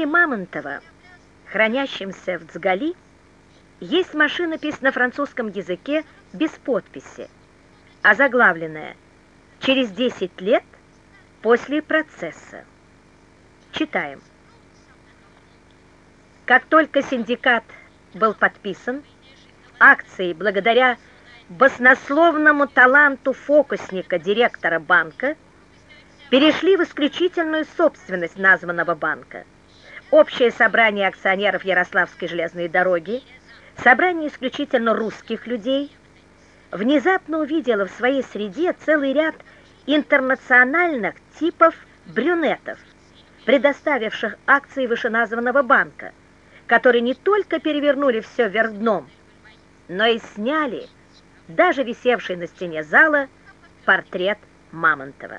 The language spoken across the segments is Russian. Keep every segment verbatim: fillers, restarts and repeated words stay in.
архиве Мамонтова, хранящемся в Цгали, есть машинопись на французском языке без подписи, озаглавленная «Через десять лет после процесса». Читаем. Как только синдикат был подписан, акции, благодаря баснословному таланту фокусника директора банка, перешли в исключительную собственность названного банка. Общее собрание акционеров Ярославской железной дороги, собрание исключительно русских людей, внезапно увидело в своей среде целый ряд интернациональных типов брюнетов, предоставивших акции вышеназванного банка, которые не только перевернули все вверх дном, но и сняли даже висевший на стене зала портрет Мамонтова.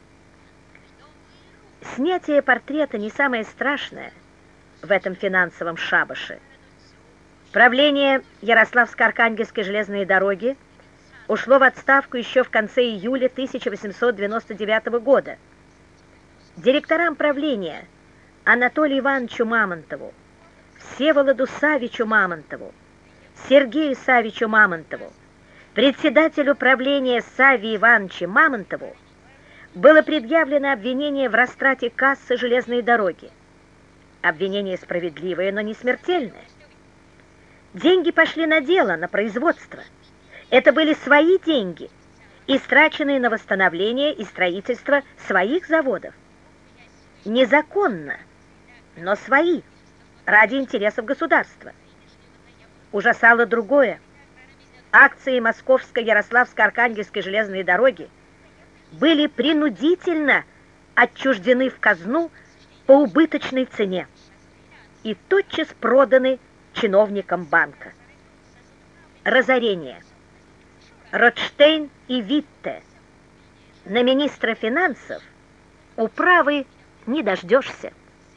Снятие портрета не самое страшное в этом финансовом шабаше. Правление Ярославско-Архангельской железной дороги ушло в отставку еще в конце июля тысяча восемьсот девяносто девятого года. Директорам правления Анатолию Ивановичу Мамонтову, Всеволоду Савичу Мамонтову, Сергею Савичу Мамонтову, председателю правления Саве Ивановичу Мамонтову было предъявлено обвинение в растрате кассы железной дороги. Обвинение справедливое, но не смертельное. Деньги пошли на дело, на производство. Это были свои деньги, истраченные на восстановление и строительство своих заводов. Незаконно, но свои, ради интересов государства. Ужасало другое. Акции Московской Ярославско-Архангельской железной дороги были принудительно отчуждены в казну по убыточной цене и тотчас проданы чиновникам банка. Разорение. Ротштейн и Витте. На министра финансов управы не дождешься.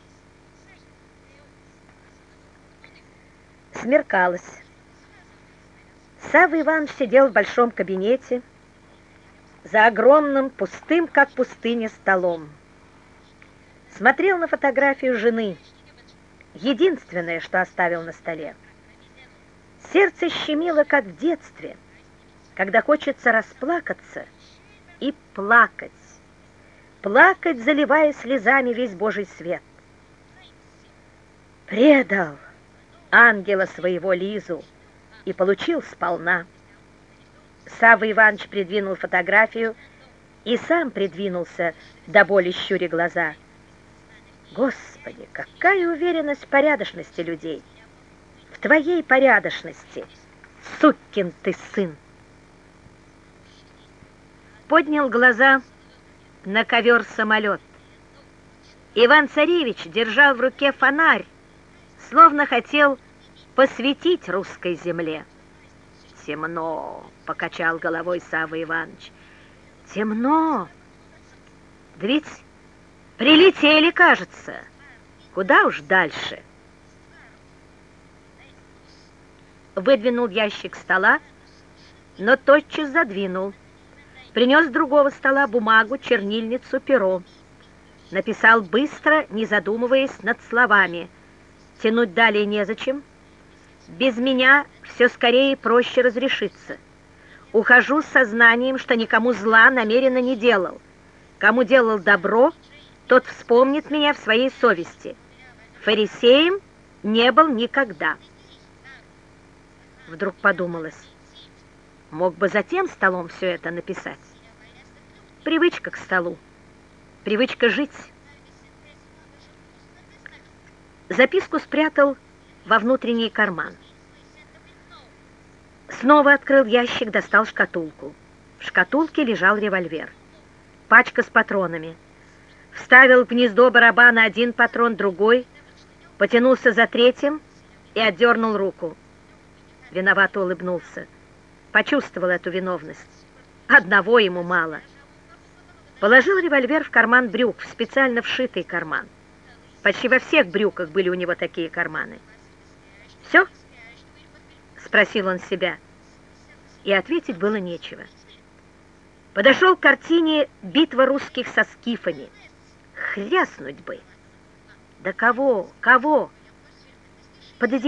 Смеркалось. Савва Иванович сидел в большом кабинете за огромным, пустым, как пустыня, столом. Смотрел на фотографию жены, единственное, что оставил на столе. Сердце щемило, как в детстве, когда хочется расплакаться и плакать, плакать, заливая слезами весь Божий свет. Предал ангела своего Лизу и получил сполна. Савва Иванович придвинул фотографию и сам придвинулся, до боли щуря глаза. Господи, какая уверенность в порядочности людей! В твоей порядочности, сукин ты сын! Поднял глаза на ковер-самолет. Иван-царевич держал в руке фонарь, словно хотел посветить русской земле. «Темно!» — покачал головой Савва Иванович. «Темно! Да ведь прилетели, кажется. Куда уж дальше?» Выдвинул ящик стола, но тотчас задвинул. Принес с другого стола бумагу, чернильницу, перо. Написал быстро, не задумываясь над словами. Тянуть далее незачем. Без меня все скорее и проще разрешится. Ухожу с сознанием, что никому зла намеренно не делал. Кому делал добро, тот вспомнит меня в своей совести. Фарисеем не был никогда. Вдруг подумалось, мог бы за тем столом все это написать. Привычка к столу, привычка жить. Записку спрятал во внутренний карман. Снова открыл ящик, достал шкатулку. В шкатулке лежал револьвер. Пачка с патронами. Вставил в гнездо барабана один патрон, другой, потянулся за третьим и отдернул руку. Виновато улыбнулся. Почувствовал эту виновность. Одного ему мало. Положил револьвер в карман брюк, в специально вшитый карман. Почти во всех брюках были у него такие карманы. «Все?» — спросил он себя. И ответить было нечего. Подошел к картине «Битва русских со скифами». Хряснуть бы! Да кого? Кого? Под